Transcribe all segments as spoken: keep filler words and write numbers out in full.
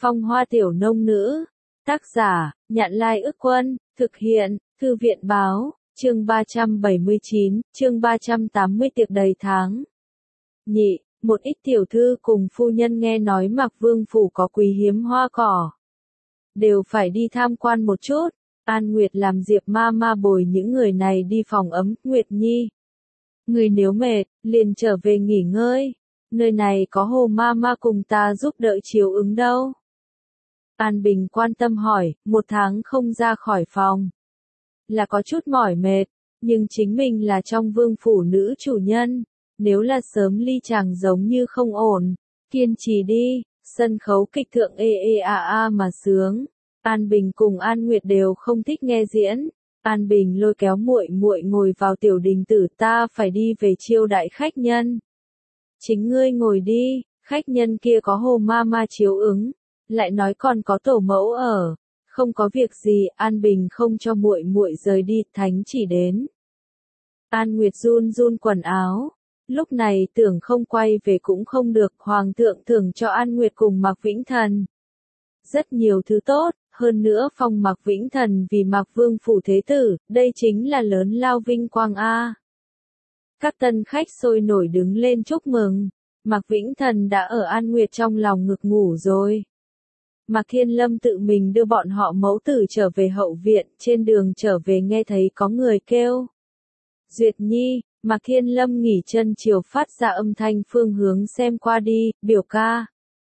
Phong hoa tiểu nông nữ. Tác giả, Nhạn Lai Ức Quân, thực hiện, Thư viện Báo, chương ba trăm bảy mươi chín, chương ba trăm tám mươi tiệc đầy tháng. Nhị, một ít tiểu thư cùng phu nhân nghe nói Mạc Vương phủ có quý hiếm hoa cỏ. Đều phải đi tham quan một chút. An Nguyệt làm Diệp ma ma bồi những người này đi phòng ấm. Nguyệt Nhi, người nếu mệt, liền trở về nghỉ ngơi. Nơi này có Hồ ma ma cùng ta giúp đỡ chiếu ứng đâu. An Bình quan tâm hỏi, một tháng không ra khỏi phòng. Là có chút mỏi mệt, nhưng chính mình là trong vương phủ nữ chủ nhân. Nếu là sớm ly chàng giống như không ổn, kiên trì đi, sân khấu kịch thượng ê ê a a mà sướng. An Bình cùng An Nguyệt đều không thích nghe diễn. An Bình lôi kéo muội muội ngồi vào tiểu đình tử, ta phải đi về chiêu đại khách nhân. Chính ngươi ngồi đi, khách nhân kia có Hồ ma ma chiếu ứng, lại nói còn có tổ mẫu ở, không có việc gì. An Bình không cho muội muội rời đi, thánh chỉ đến. An Nguyệt run run quần áo, lúc này tưởng không quay về cũng không được, hoàng thượng thưởng cho An Nguyệt cùng Mạc Vĩnh Thần rất nhiều thứ tốt, hơn nữa phong Mạc Vĩnh Thần vì Mạc Vương phủ thế tử, đây chính là lớn lao vinh quang a. Các tân khách sôi nổi đứng lên chúc mừng. Mạc Vĩnh Thần đã ở An Nguyệt trong lòng ngực ngủ rồi. Mạc Thiên Lâm tự mình đưa bọn họ mẫu tử trở về hậu viện, trên đường trở về nghe thấy có người kêu. Duyệt Nhi, Mạc Thiên Lâm nghỉ chân chiều phát ra âm thanh phương hướng xem qua đi, biểu ca.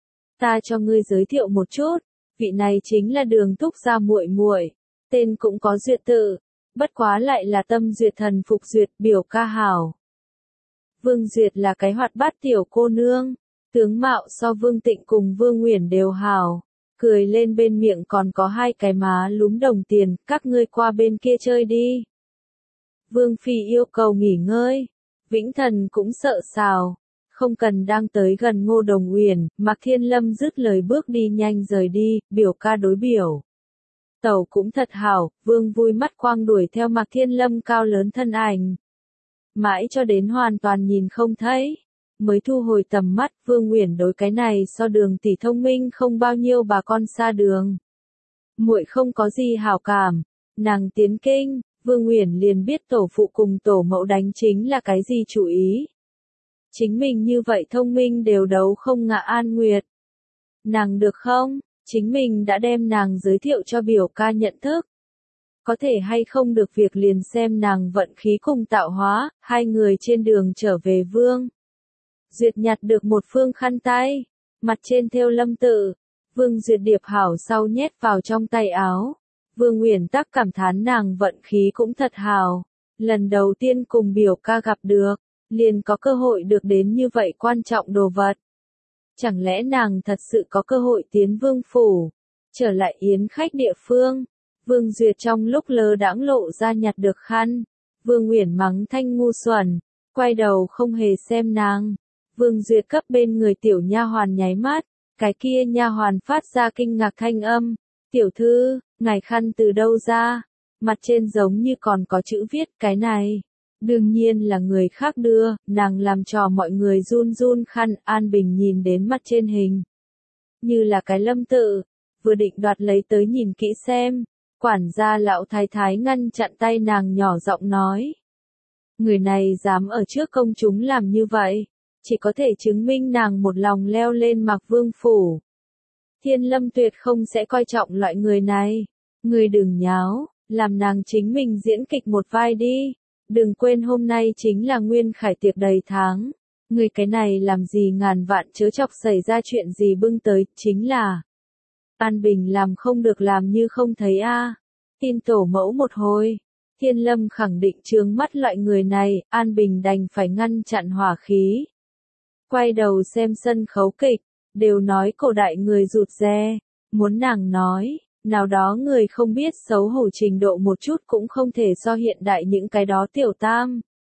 Ta cho ngươi giới thiệu một chút, vị này chính là Đường Thúc gia muội muội, tên cũng có duyệt tự, bất quá lại là Tâm Duyệt thần phục duyệt, biểu ca hảo. Vương Duyệt là cái hoạt bát tiểu cô nương, tướng mạo so Vương Tịnh cùng Vương Uyển đều hảo, cười lên bên miệng còn có hai cái má lúm đồng tiền, các ngươi qua bên kia chơi đi. Vương Phi yêu cầu nghỉ ngơi, Vĩnh Thần cũng sợ sào, không cần đang tới gần Ngô Đồng Uyển. Mạc Thiên Lâm dứt lời bước đi nhanh rời đi, biểu ca đối biểu. Tẩu cũng thật hảo, Vương vui mắt quang đuổi theo Mạc Thiên Lâm cao lớn thân ảnh. Mãi cho đến hoàn toàn nhìn không thấy, mới thu hồi tầm mắt. Vương Uyển đối cái này so Đường tỷ thông minh không bao nhiêu bà con xa đường. Muội không có gì hảo cảm, nàng tiến kinh, Vương Uyển liền biết tổ phụ cùng tổ mẫu đánh chính là cái gì chủ ý. Chính mình như vậy thông minh đều đấu không ngã An Nguyệt. Nàng được không? Chính mình đã đem nàng giới thiệu cho biểu ca nhận thức. Có thể hay không được việc liền xem nàng vận khí cùng tạo hóa. Hai người trên đường trở về Vương Duyệt nhặt được một phương khăn tay, mặt trên thêu lâm tự. Vương Duyệt điệp hảo sau nhét vào trong tay áo. Vương Uyển Tắc cảm thán nàng vận khí cũng thật hảo. Lần đầu tiên cùng biểu ca gặp được, liền có cơ hội được đến như vậy quan trọng đồ vật. Chẳng lẽ nàng thật sự có cơ hội tiến Vương phủ, trở lại yến khách địa phương? Vương Duyệt trong lúc lơ đãng lộ ra nhặt được khăn. Vương Uyển mắng thanh ngu xuẩn, quay đầu không hề xem nàng. Vương Duyệt cấp bên người tiểu nha hoàn nháy mắt, cái kia nha hoàn phát ra kinh ngạc thanh âm. Tiểu thư, ngài khăn từ đâu ra? Mặt trên giống như còn có chữ viết, cái này. Đương nhiên là người khác đưa, nàng làm trò mọi người run run khăn. An Bình nhìn đến mặt trên hình, như là cái lâm tự, vừa định đoạt lấy tới nhìn kỹ xem. Quản gia lão thái thái ngăn chặn tay nàng nhỏ giọng nói. Người này dám ở trước công chúng làm như vậy, chỉ có thể chứng minh nàng một lòng leo lên Mạc Vương phủ. Thiên Lâm tuyệt không sẽ coi trọng loại người này. Người đừng nháo, làm nàng chính mình diễn kịch một vai đi. Đừng quên hôm nay chính là Nguyên Khải tiệc đầy tháng. Người cái này làm gì ngàn vạn chớ chọc xảy ra chuyện gì bưng tới, chính là. An Bình làm không được làm như không thấy a. À. Tin tổ mẫu một hồi. Thiên Lâm khẳng định trướng mắt loại người này, An Bình đành phải ngăn chặn hỏa khí. Quay đầu xem sân khấu kịch, đều nói cổ đại người rụt rè, muốn nàng nói. Nào đó người không biết xấu hổ trình độ một chút cũng không thể so hiện đại những cái đó tiểu tam.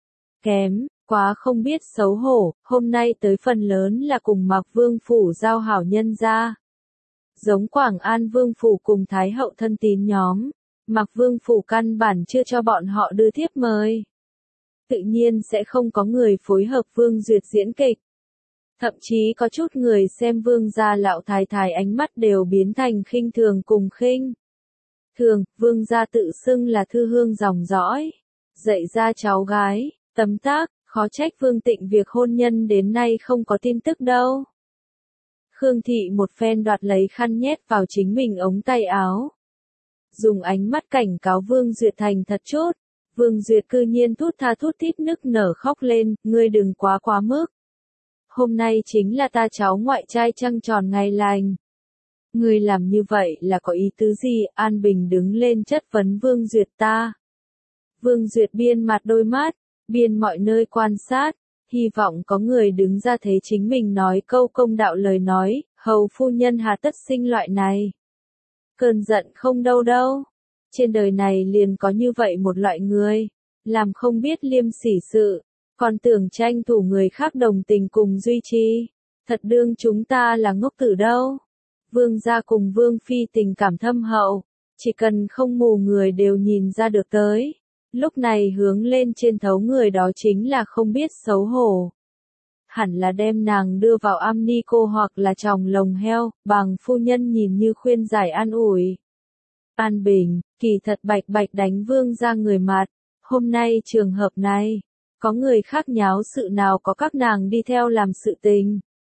Kém, quá không biết xấu hổ, hôm nay tới phần lớn là cùng Mạc Vương phủ giao hảo nhân gia. Giống Quảng An Vương phủ cùng Thái hậu thân tín nhóm, Mạc Vương phủ căn bản chưa cho bọn họ đưa thiếp mời. Tự nhiên sẽ không có người phối hợp Vương Duyệt diễn kịch. Thậm chí có chút người xem vương gia lão thái thái ánh mắt đều biến thành khinh thường cùng khinh. Thường, vương gia tự xưng là thư hương dòng dõi, dạy ra cháu gái, tấm tắc, khó trách Vương Tịnh việc hôn nhân đến nay không có tin tức đâu. Khương Thị một phen đoạt lấy khăn nhét vào chính mình ống tay áo. Dùng ánh mắt cảnh cáo Vương Duyệt thành thật chút. Vương Duyệt cư nhiên thút tha thút thít nức nở khóc lên, ngươi đừng quá quá mức. Hôm nay chính là ta cháu ngoại trai trăng tròn ngày lành. Ngươi làm như vậy là có ý tứ gì? An Bình đứng lên chất vấn Vương Duyệt ta. Vương Duyệt biên mặt đôi mắt, biên mọi nơi quan sát, hy vọng có người đứng ra thế chính mình nói câu công đạo lời nói, hầu phu nhân hà tất sinh loại này. Cơn giận không đâu đâu. Trên đời này liền có như vậy một loại người, làm không biết liêm sỉ sự, còn tưởng tranh thủ người khác đồng tình cùng duy trì. Thật đương chúng ta là ngốc tử đâu. Vương gia cùng Vương Phi tình cảm thâm hậu, chỉ cần không mù người đều nhìn ra được tới. Lúc này hướng lên trên thấu người đó chính là không biết xấu hổ. Hẳn là đem nàng đưa vào am ni cô hoặc là tròng lồng heo, bằng phu nhân nhìn như khuyên giải an ủi. An Bình, kỳ thật bạch bạch đánh vương ra người mặt. Hôm nay trường hợp này, có người khác nháo sự nào có các nàng đi theo làm sự tình.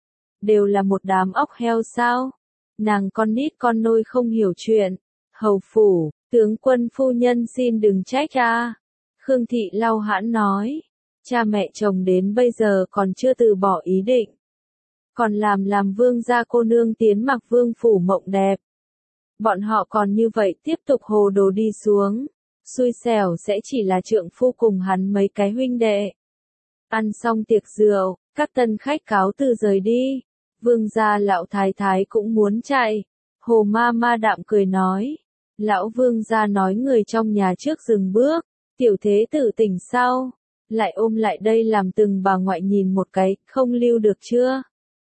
Đều là một đám óc heo sao? Nàng con nít con nôi không hiểu chuyện. Hầu phủ, tướng quân phu nhân xin đừng trách a. Khương Thị lau hãn nói. Cha mẹ chồng đến bây giờ còn chưa từ bỏ ý định. Còn làm làm vương gia cô nương tiến mặc vương phủ mộng đẹp. Bọn họ còn như vậy tiếp tục hồ đồ đi xuống. Xui xẻo sẽ chỉ là trượng phu cùng hắn mấy cái huynh đệ. Ăn xong tiệc rượu, các tân khách cáo từ rời đi. Vương gia lão thái thái cũng muốn chạy. Hồ ma ma đạm cười nói. Lão vương gia nói người trong nhà trước dừng bước. Tiểu thế tử tỉnh sau. Lại ôm lại đây làm từng bà ngoại nhìn một cái, không lưu được chưa?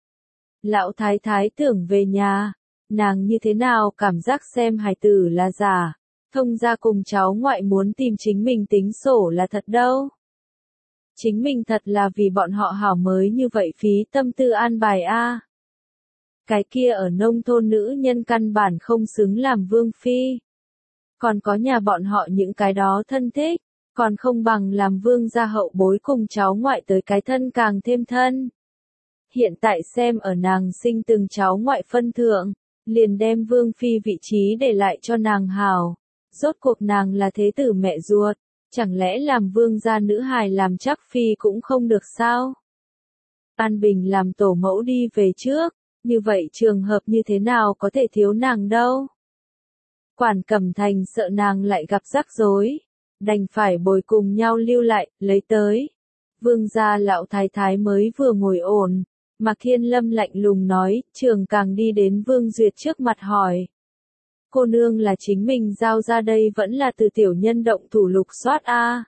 Lão thái thái tưởng về nhà. Nàng như thế nào cảm giác xem hài tử là giả. Thông ra cùng cháu ngoại muốn tìm chính mình tính sổ là thật đâu. Chính mình thật là vì bọn họ hảo mới như vậy phí tâm tư an bài a. Cái kia ở nông thôn nữ nhân căn bản không xứng làm vương phi. Còn có nhà bọn họ những cái đó thân thích, còn không bằng làm vương gia hậu bối cùng cháu ngoại tới cái thân càng thêm thân. Hiện tại xem ở nàng sinh từng cháu ngoại phân thượng, liền đem vương phi vị trí để lại cho nàng hảo. Rốt cuộc nàng là thế tử mẹ ruột, chẳng lẽ làm vương gia nữ hài làm chắc phi cũng không được sao? An Bình làm tổ mẫu đi về trước, như vậy trường hợp như thế nào có thể thiếu nàng đâu? Quản Cẩm Thành sợ nàng lại gặp rắc rối, đành phải bồi cùng nhau lưu lại, lấy tới. Vương gia lão thái thái mới vừa ngồi ổn, Mạc Thiên Lâm lạnh lùng nói, Trường Càng đi đến Vương Duyệt trước mặt hỏi. Cô nương là chính mình giao ra đây vẫn là từ tiểu nhân động thủ lục soát a?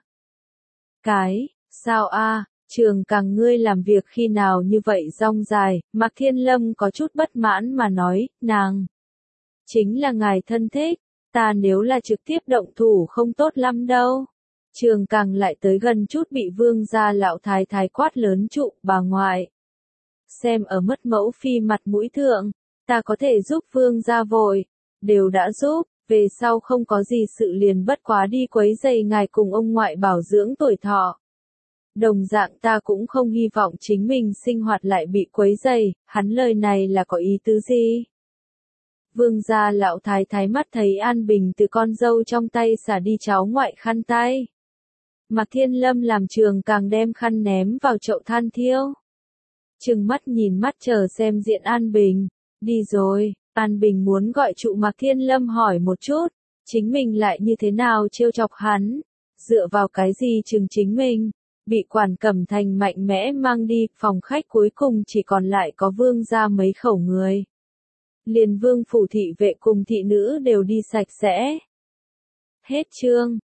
Cái, sao a? Trường Càng ngươi làm việc khi nào như vậy rong dài? Mạc Thiên Lâm có chút bất mãn mà nói, nàng chính là ngài thân thích, ta nếu là trực tiếp động thủ không tốt lắm đâu. Trường Càng lại tới gần chút bị vương gia lão thái thái quát lớn trụ, bà ngoại. Xem ở mất mẫu phi mặt mũi thượng, ta có thể giúp vương gia vội, đều đã giúp, về sau không có gì sự liền bất quá đi quấy rầy ngài cùng ông ngoại bảo dưỡng tuổi thọ. Đồng dạng ta cũng không hy vọng chính mình sinh hoạt lại bị quấy rầy, hắn lời này là có ý tứ gì? Vương gia lão thái thái mắt thấy An Bình từ con dâu trong tay xả đi cháu ngoại khăn tay. Mạc Thiên Lâm làm Trường Càng đem khăn ném vào chậu than thiêu. Trừng mắt nhìn mắt chờ xem diện An Bình, đi rồi, An Bình muốn gọi trụ Mạc Thiên Lâm hỏi một chút, chính mình lại như thế nào trêu chọc hắn, dựa vào cái gì chừng chính mình, bị Quản Cẩm Thành mạnh mẽ mang đi, phòng khách cuối cùng chỉ còn lại có vương gia mấy khẩu người. Liền vương phủ thị vệ cùng thị nữ đều đi sạch sẽ. Hết chương.